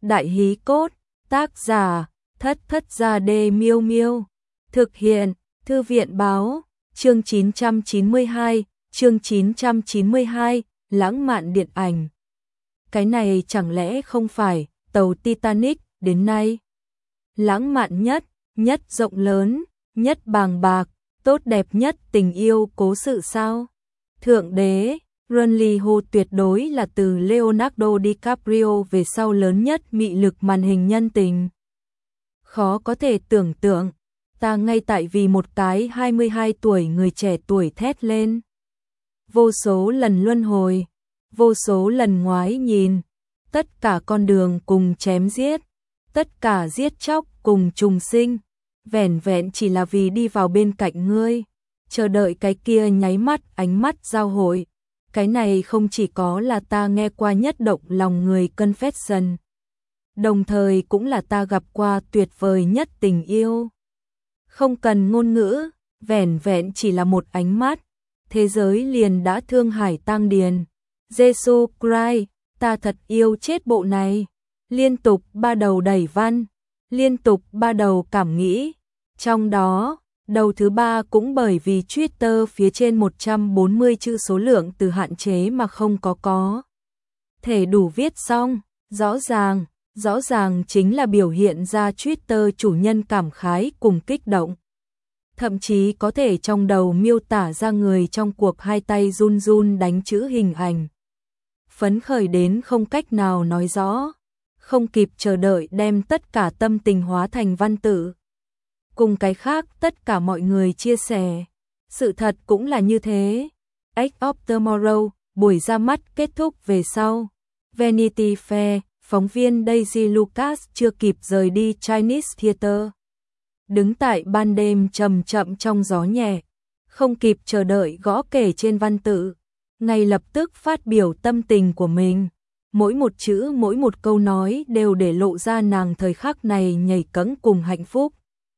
Đại hí cốt, tác giả, Thất Thất Gia Đê Miêu Miêu. Thực hiện, Thư viện báo, chương 992, lãng mạn điện ảnh. Cái này chẳng lẽ không phải tàu Titanic đến nay? Lãng mạn nhất, nhất rộng lớn, nhất bàng bạc, tốt đẹp nhất tình yêu cố sự sao? Thượng đế, Runliho tuyệt đối là từ Leonardo DiCaprio về sau lớn nhất mị lực màn hình nhân tình. Khó có thể tưởng tượng, ta ngay tại vì một cái 22 tuổi người trẻ tuổi thét lên. Vô số lần luân hồi, vô số lần ngoái nhìn, tất cả con đường cùng chém giết, tất cả giết chóc cùng trùng sinh, vẻn vẹn chỉ là vì đi vào bên cạnh ngươi, chờ đợi cái kia nháy mắt ánh mắt giao hội. Cái này không chỉ có là ta nghe qua nhất động lòng người confession, đồng thời cũng là ta gặp qua tuyệt vời nhất tình yêu. Không cần ngôn ngữ, vẻn vẹn chỉ là một ánh mắt, thế giới liền đã thương hải tang điền. Jesus Christ, ta thật yêu chết bộ này. Liên tục 3 đầu đẩy văn, liên tục 3 đầu cảm nghĩ. Trong đó, đầu thứ 3 cũng bởi vì Twitter phía trên 140 chữ số lượng từ hạn chế mà không có thể đủ viết xong. Rõ ràng chính là biểu hiện ra Twitter chủ nhân cảm khái cùng kích động. Thậm chí có thể trong đầu miêu tả ra người trong cuộc hai tay run run đánh chữ hình ảnh. Phấn khởi đến không cách nào nói rõ, không kịp chờ đợi đem tất cả tâm tình hóa thành văn tự. Cùng cái khác tất cả mọi người chia sẻ. Sự thật cũng là như thế. Edge of Tomorrow, buổi ra mắt kết thúc về sau. Vanity Fair, phóng viên Daisy Lucas chưa kịp rời đi Chinese Theater. Đứng tại ban đêm chậm chậm trong gió nhẹ, không kịp chờ đợi gõ kể trên văn tự, ngay lập tức phát biểu tâm tình của mình. Mỗi một chữ, mỗi một câu nói đều để lộ ra nàng thời khắc này nhảy cẫng cùng hạnh phúc.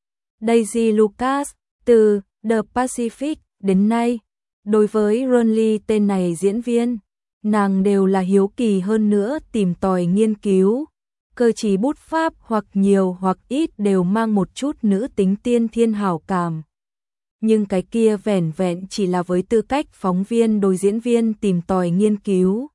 Daisy Lucas, từ The Pacific đến nay, đối với Ronly tên này diễn viên, nàng đều là hiếu kỳ hơn nữa tìm tòi nghiên cứu. Cơ trí bút pháp hoặc nhiều hoặc ít đều mang một chút nữ tính tiên thiên hảo cảm. Nhưng cái kia vẻn vẹn chỉ là với tư cách phóng viên đối diễn viên tìm tòi nghiên cứu.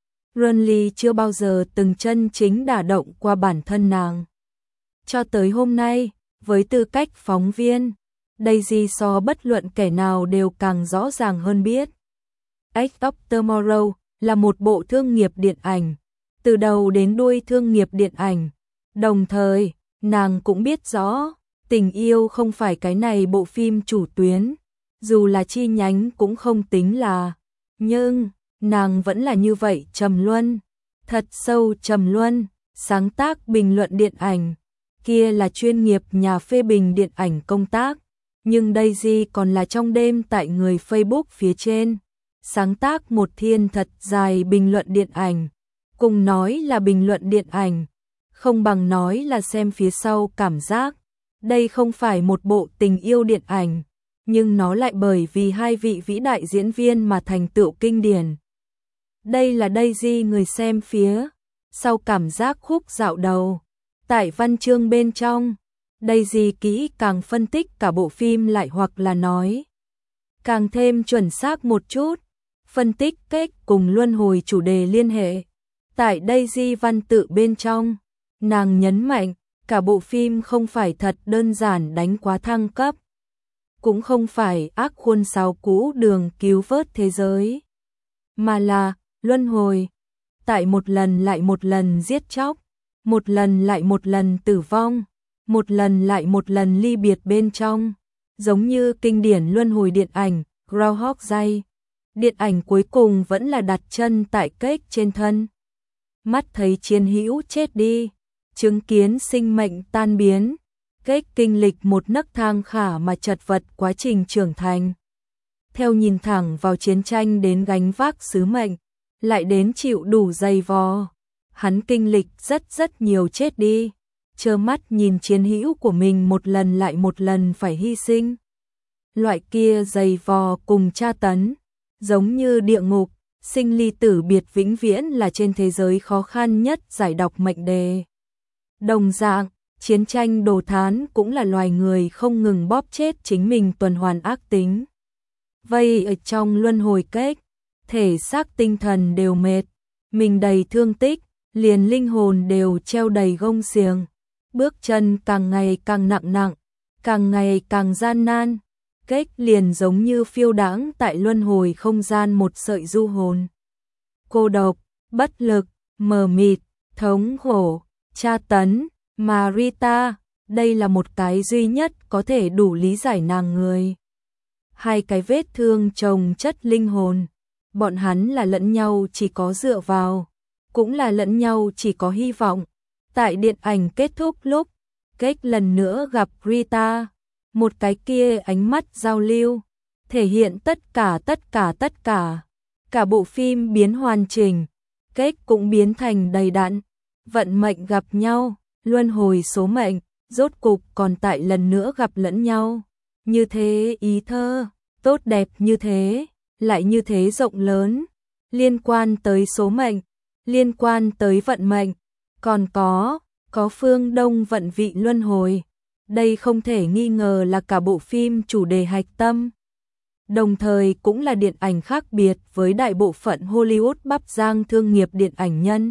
Ronly chưa bao giờ từng chân chính đả động qua bản thân nàng. Cho tới hôm nay, với tư cách phóng viên, Daisy so bất luận kẻ nào đều càng rõ ràng hơn biết. Edge of Tomorrow là một bộ thương nghiệp điện ảnh, từ đầu đến đuôi thương nghiệp điện ảnh. Đồng thời, nàng cũng biết rõ, tình yêu không phải cái này bộ phim chủ tuyến, dù là chi nhánh cũng không tính là. Nhưng, nàng vẫn là như vậy trầm luân, thật sâu trầm luân, sáng tác bình luận điện ảnh. Kia là chuyên nghiệp nhà phê bình điện ảnh công tác, nhưng Daisy còn là trong đêm tại người Facebook phía trên, sáng tác một thiên thật dài bình luận điện ảnh. Cùng nói là bình luận điện ảnh, không bằng nói là xem phía sau cảm giác. Đây không phải một bộ tình yêu điện ảnh, nhưng nó lại bởi vì hai vị vĩ đại diễn viên mà thành tựu kinh điển. Đây là Daisy người xem phía sau cảm giác khúc dạo đầu. Tại văn chương bên trong, Daisy kỹ càng phân tích cả bộ phim lại hoặc là nói càng thêm chuẩn xác một chút, phân tích kết cùng luân hồi chủ đề liên hệ. Tại Daisy văn tự bên trong, nàng nhấn mạnh, cả bộ phim không phải thật đơn giản đánh quá thăng cấp, cũng không phải ác khuôn sáo cũ đường cứu vớt thế giới, mà là luân hồi. Tại một lần lại một lần giết chóc, một lần lại một lần tử vong, một lần lại một lần ly biệt bên trong, giống như kinh điển luân hồi điện ảnh Groundhog Day. Điện ảnh cuối cùng vẫn là đặt chân tại kết trên thân. Mắt thấy chiến hữu chết đi, chứng kiến sinh mệnh tan biến, kết kinh lịch một nấc thang khả mà chật vật quá trình trưởng thành. Theo nhìn thẳng vào chiến tranh đến gánh vác sứ mệnh, lại đến chịu đủ dày vò. Hắn kinh lịch rất nhiều chết đi, trơ mắt nhìn chiến hữu của mình một lần lại một lần phải hy sinh. Loại kia dày vò cùng tra tấn, giống như địa ngục, sinh ly tử biệt vĩnh viễn là trên thế giới khó khăn nhất giải đọc mệnh đề. Đồng dạng, chiến tranh đồ thán cũng là loài người không ngừng bóp chết chính mình tuần hoàn ác tính. Vây ở trong luân hồi kết, thể xác tinh thần đều mệt, mình đầy thương tích, liền linh hồn đều treo đầy gông xiềng, bước chân càng ngày càng nặng nặng, càng ngày càng gian nan, kết liền giống như phiêu đãng tại luân hồi không gian một sợi du hồn. Cô độc, bất lực, mờ mịt, thống khổ, tra tấn, mà Rita, đây là một cái duy nhất có thể đủ lý giải nàng người. Hai cái vết thương chồng chất linh hồn, bọn hắn là lẫn nhau chỉ có dựa vào, cũng là lẫn nhau chỉ có hy vọng. Tại điện ảnh kết thúc lúc, Kết lần nữa gặp Rita, một cái kia ánh mắt giao lưu, thể hiện tất cả. Cả bộ phim biến hoàn chỉnh, Kết cũng biến thành đầy đặn, vận mệnh gặp nhau, luân hồi số mệnh, rốt cục còn tại lần nữa gặp lẫn nhau. Như thế ý thơ, tốt đẹp như thế, lại như thế rộng lớn, liên quan tới số mệnh, liên quan tới vận mệnh, còn có phương Đông vận vị luân hồi. Đây không thể nghi ngờ là cả bộ phim chủ đề hạch tâm. Đồng thời cũng là điện ảnh khác biệt với đại bộ phận Hollywood bắp rang thương nghiệp điện ảnh nhân.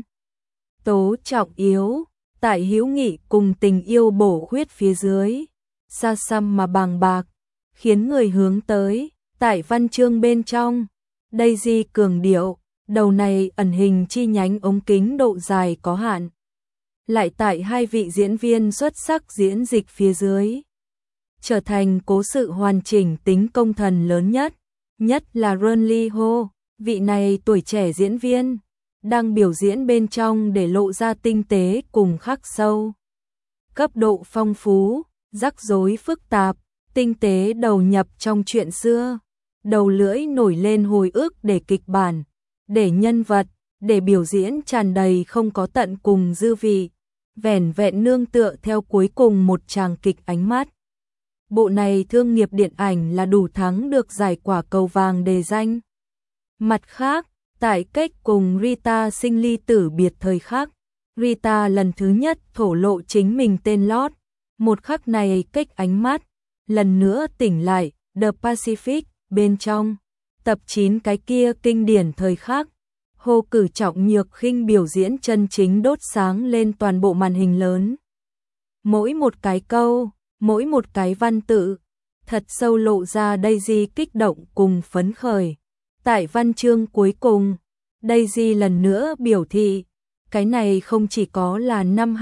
Tố trọng yếu, tại hữu nghị cùng tình yêu bổ khuyết phía dưới, xa xăm mà bàng bạc, khiến người hướng tới. Tại văn chương bên trong, Daisy cường điệu, đầu này ẩn hình chi nhánh ống kính độ dài có hạn. Lại tại hai vị diễn viên xuất sắc diễn dịch phía dưới, trở thành cố sự hoàn chỉnh tính công thần lớn nhất là Ron Lee Ho, vị này tuổi trẻ diễn viên, đang biểu diễn bên trong để lộ ra tinh tế cùng khắc sâu. Cấp độ phong phú, rắc rối phức tạp, tinh tế đầu nhập trong chuyện xưa, đầu lưỡi nổi lên hồi ức để kịch bản, để nhân vật, để biểu diễn tràn đầy không có tận cùng dư vị, vẻn vẹn nương tựa theo cuối cùng một tràng kịch ánh mắt. Bộ này thương nghiệp điện ảnh là đủ thắng được giải quả cầu vàng đề danh. Mặt khác, tại Kết cùng Rita sinh ly tử biệt thời khắc, Rita lần thứ nhất thổ lộ chính mình tên lót. Một khắc này Kết ánh mắt, lần nữa tỉnh lại, The Pacific, bên trong, tập 9 cái kia kinh điển thời khắc. Hồ Cử Trọng Nhược Khinh biểu diễn chân chính đốt sáng lên toàn bộ màn hình lớn. Mỗi một cái câu, mỗi một cái văn tự, thật sâu lộ ra Daisy kích động cùng phấn khởi. Tại văn chương cuối cùng, Daisy lần nữa biểu thị, cái này không chỉ có là năm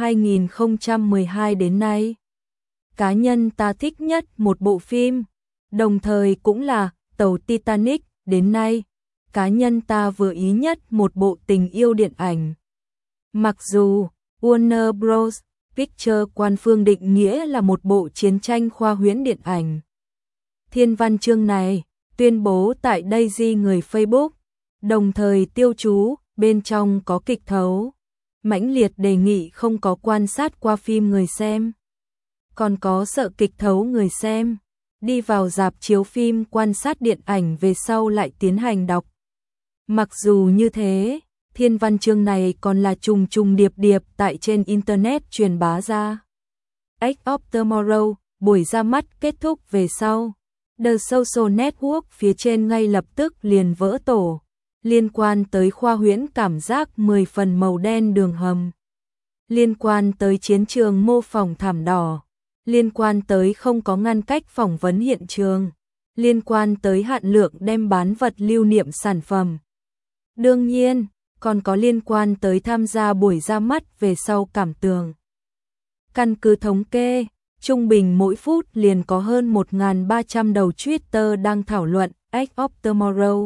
2012 đến nay. Cá nhân ta thích nhất một bộ phim, đồng thời cũng là tàu Titanic đến nay. Cá nhân ta vừa ý nhất một bộ tình yêu điện ảnh. Mặc dù Warner Bros. Pictures quan phương định nghĩa là một bộ chiến tranh khoa huyễn điện ảnh. Thiên văn chương này tuyên bố tại Daisy người Facebook, đồng thời tiêu chú bên trong có kịch thấu, mãnh liệt đề nghị không có quan sát qua phim người xem, còn có sợ kịch thấu người xem, đi vào rạp chiếu phim quan sát điện ảnh về sau lại tiến hành đọc. Mặc dù như thế, thiên văn chương này còn là trùng điệp tại trên Internet truyền bá ra. Edge of Tomorrow, buổi ra mắt kết thúc về sau. The Social Network phía trên ngay lập tức liền vỡ tổ, liên quan tới khoa huyễn cảm giác 10 phần màu đen đường hầm, liên quan tới chiến trường mô phỏng thảm đỏ, liên quan tới không có ngăn cách phỏng vấn hiện trường, liên quan tới hạn lượng đem bán vật lưu niệm sản phẩm. Đương nhiên, còn có liên quan tới tham gia buổi ra mắt về sau cảm tưởng. Căn cứ thống kê, trung bình mỗi phút liền có hơn 1.300 đầu Twitter đang thảo luận Edge of Tomorrow.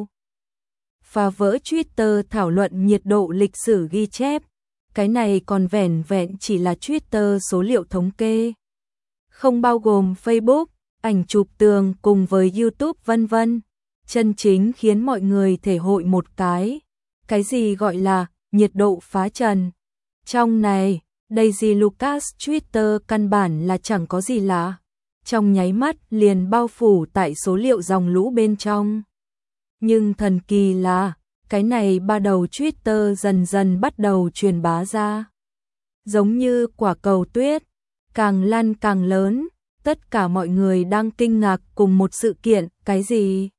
Phá vỡ Twitter thảo luận nhiệt độ lịch sử ghi chép, cái này còn vẻn vẹn chỉ là Twitter số liệu thống kê. Không bao gồm Facebook, ảnh chụp tường cùng với YouTube vân vân. Chân chính khiến mọi người thể hội một cái gì gọi là nhiệt độ phá trần. Trong này, Daisy Lucas Twitter căn bản là chẳng có gì lạ, trong nháy mắt liền bao phủ tại số liệu dòng lũ bên trong. Nhưng thần kỳ là, cái này ba đầu Twitter dần dần bắt đầu truyền bá ra. giống như quả cầu tuyết, càng lăn càng lớn, tất cả mọi người đang kinh ngạc cùng một sự kiện, cái gì?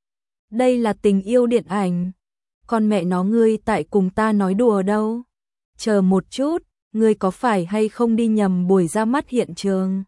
Đây là tình yêu điện ảnh. Con mẹ nó ngươi tại cùng ta nói đùa đâu. Chờ một chút, ngươi có phải hay không đi nhầm buổi ra mắt hiện trường?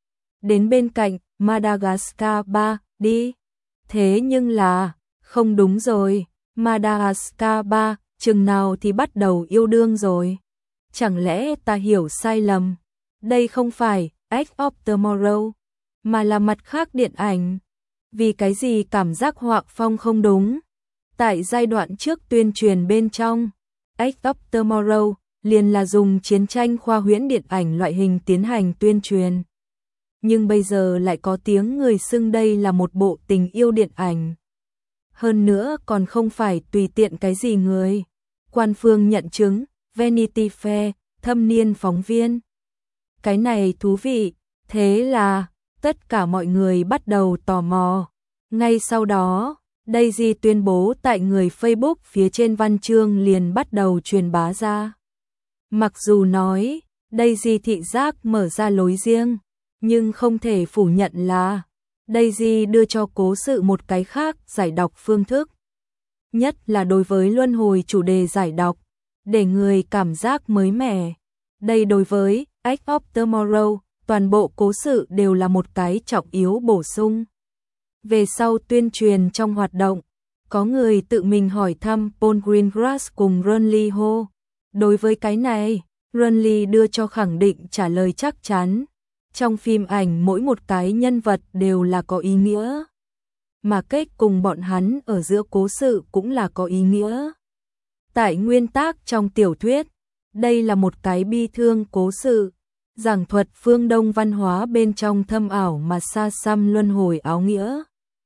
Đến bên cạnh Madagascar 3 đi. Thế nhưng là, không đúng rồi, Madagascar 3, chừng nào thì bắt đầu yêu đương rồi? Chẳng lẽ ta hiểu sai lầm? Đây không phải Edge of Tomorrow, mà là mặt khác điện ảnh. Vì cái gì cảm giác họa phong không đúng? Tại giai đoạn trước tuyên truyền bên trong, Edge of Tomorrow liền là dùng chiến tranh khoa huyễn điện ảnh loại hình tiến hành tuyên truyền. Nhưng bây giờ lại có tiếng người xưng đây là một bộ tình yêu điện ảnh. Hơn nữa còn không phải tùy tiện cái gì người. Quan phương nhận chứng, Vanity Fair, thâm niên phóng viên. Cái này thú vị, thế là tất cả mọi người bắt đầu tò mò. Ngay sau đó, Daisy tuyên bố tại người Facebook phía trên văn chương liền bắt đầu truyền bá ra. Mặc dù nói, Daisy thị giác mở ra lối riêng, nhưng không thể phủ nhận là Daisy đưa cho cố sự một cái khác giải đọc phương thức. Nhất là đối với luân hồi chủ đề giải đọc, để người cảm giác mới mẻ. Đây đối với Edge of Tomorrow, toàn bộ cố sự đều là một cái trọng yếu bổ sung. Về sau tuyên truyền trong hoạt động, có người tự mình hỏi thăm Paul Greengrass cùng Ron Lee Ho. Đối với cái này, Ron Lee đưa cho khẳng định trả lời chắc chắn. Trong phim ảnh mỗi một cái nhân vật đều là có ý nghĩa. Mà kết cùng bọn hắn ở giữa cố sự cũng là có ý nghĩa. Tại nguyên tác trong tiểu thuyết, đây là một cái bi thương cố sự, giảng thuật phương Đông văn hóa bên trong thâm ảo mà xa xăm luân hồi áo nghĩa.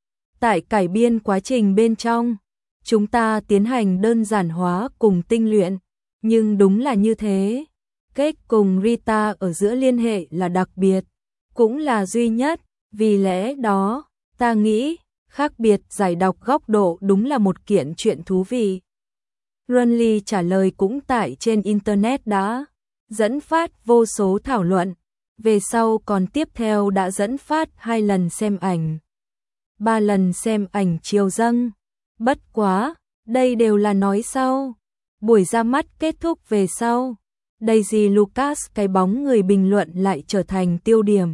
Tại cải biên quá trình bên trong, chúng ta tiến hành đơn giản hóa cùng tinh luyện, nhưng đúng là như thế. Kết cùng Rita ở giữa liên hệ là đặc biệt, cũng là duy nhất, vì lẽ đó, ta nghĩ, khác biệt giải đọc góc độ đúng là một kiện chuyện thú vị. Ron Lee trả lời cũng tại trên Internet đã dẫn phát vô số thảo luận, về sau còn tiếp theo đã dẫn phát 2 lần xem ảnh, 3 lần xem ảnh chiều dâng. Bất quá, đây đều là nói sau. Buổi ra mắt kết thúc về sau, Daisy Lucas cái bóng người bình luận lại trở thành tiêu điểm.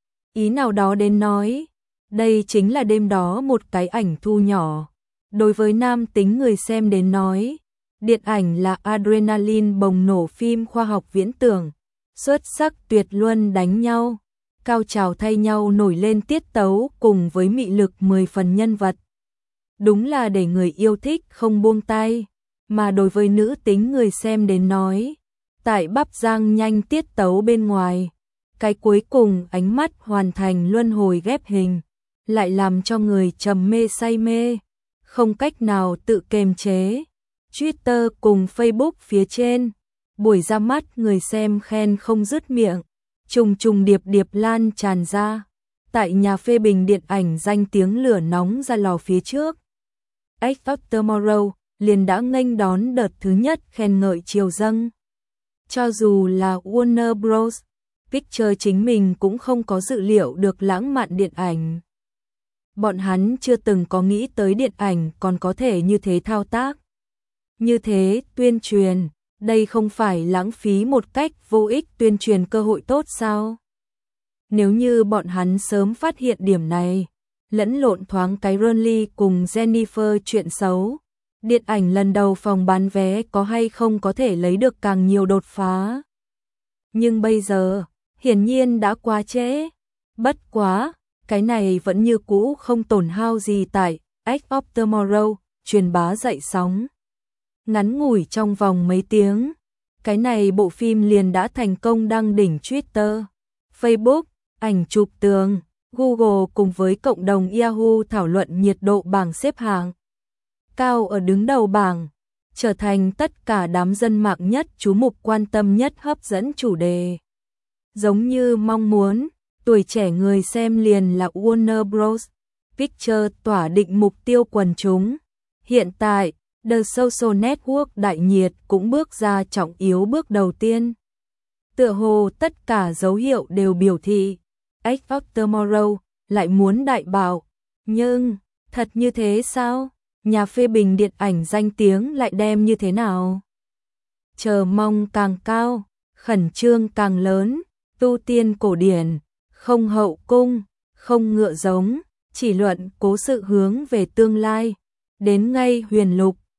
Ý nào đó đến nói, đây chính là đêm đó một cái ảnh thu nhỏ. Đối với nam tính người xem đến nói, điện ảnh là adrenaline bùng nổ phim khoa học viễn tưởng, xuất sắc tuyệt luân đánh nhau, cao trào thay nhau nổi lên tiết tấu cùng với mị lực 10 phần nhân vật. Đúng là để người yêu thích không buông tay, mà đối với nữ tính người xem đến nói, tại bắp rang nhanh tiết tấu bên ngoài, cái cuối cùng ánh mắt hoàn thành luân hồi ghép hình, lại làm cho người trầm mê say mê, không cách nào tự kiềm chế. Twitter cùng Facebook phía trên, buổi ra mắt người xem khen không dứt miệng, trùng trùng điệp điệp lan tràn ra. Tại nhà phê bình điện ảnh danh tiếng lửa nóng ra lò phía trước, Edge of Tomorrow liền đã nghênh đón đợt thứ nhất khen ngợi chiều dâng. Cho dù là Warner Bros. Pictures chính mình cũng không có dự liệu được lãng mạn điện ảnh. Bọn hắn chưa từng có nghĩ tới điện ảnh còn có thể như thế thao tác. Như thế tuyên truyền, đây không phải lãng phí một cách vô ích tuyên truyền cơ hội tốt sao? Nếu như bọn hắn sớm phát hiện điểm này, lẫn lộn thoáng cái Ron Lee cùng Jennifer chuyện xấu, điện ảnh lần đầu phòng bán vé có hay không có thể lấy được càng nhiều đột phá. Nhưng bây giờ, hiển nhiên đã quá trễ. Bất quá, cái này vẫn như cũ không tổn hao gì tại Edge of Tomorrow, truyền bá dậy sóng. Ngắn ngủi trong vòng mấy tiếng, cái này bộ phim liền đã thành công đăng đỉnh Twitter, Facebook, ảnh chụp tường, Google cùng với cộng đồng Yahoo thảo luận nhiệt độ bảng xếp hạng. Cao ở đứng đầu bảng, trở thành tất cả đám dân mạng nhất chú mục quan tâm nhất hấp dẫn chủ đề. Giống như mong muốn, tuổi trẻ người xem liền là Warner Bros. Pictures tỏa định mục tiêu quần chúng. Hiện tại, The Social Network đại nhiệt cũng bước ra trọng yếu bước đầu tiên. Tựa hồ tất cả dấu hiệu đều biểu thị Edge of Tomorrow lại muốn đại bạo, nhưng thật như thế sao? Nhà phê bình điện ảnh danh tiếng lại đem như thế nào? Chờ mong càng cao, khẩn trương càng lớn, tu tiên cổ điển, không hậu cung, không ngựa giống, chỉ luận cố sự hướng về tương lai. Đến ngay Huyền Lục,